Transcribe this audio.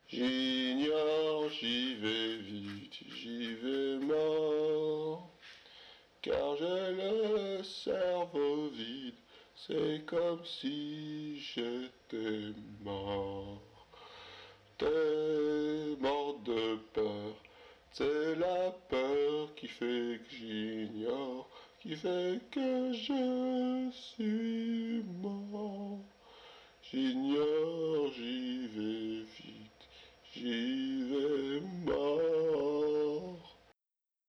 J'ignore, j'y vais vite, j'y vais mort, car j'ai le cerveau vide, c'est comme si j'étais mort. T'es mort de peur, c'est la peur qui fait que j'ignore, qui fait que je suis mort.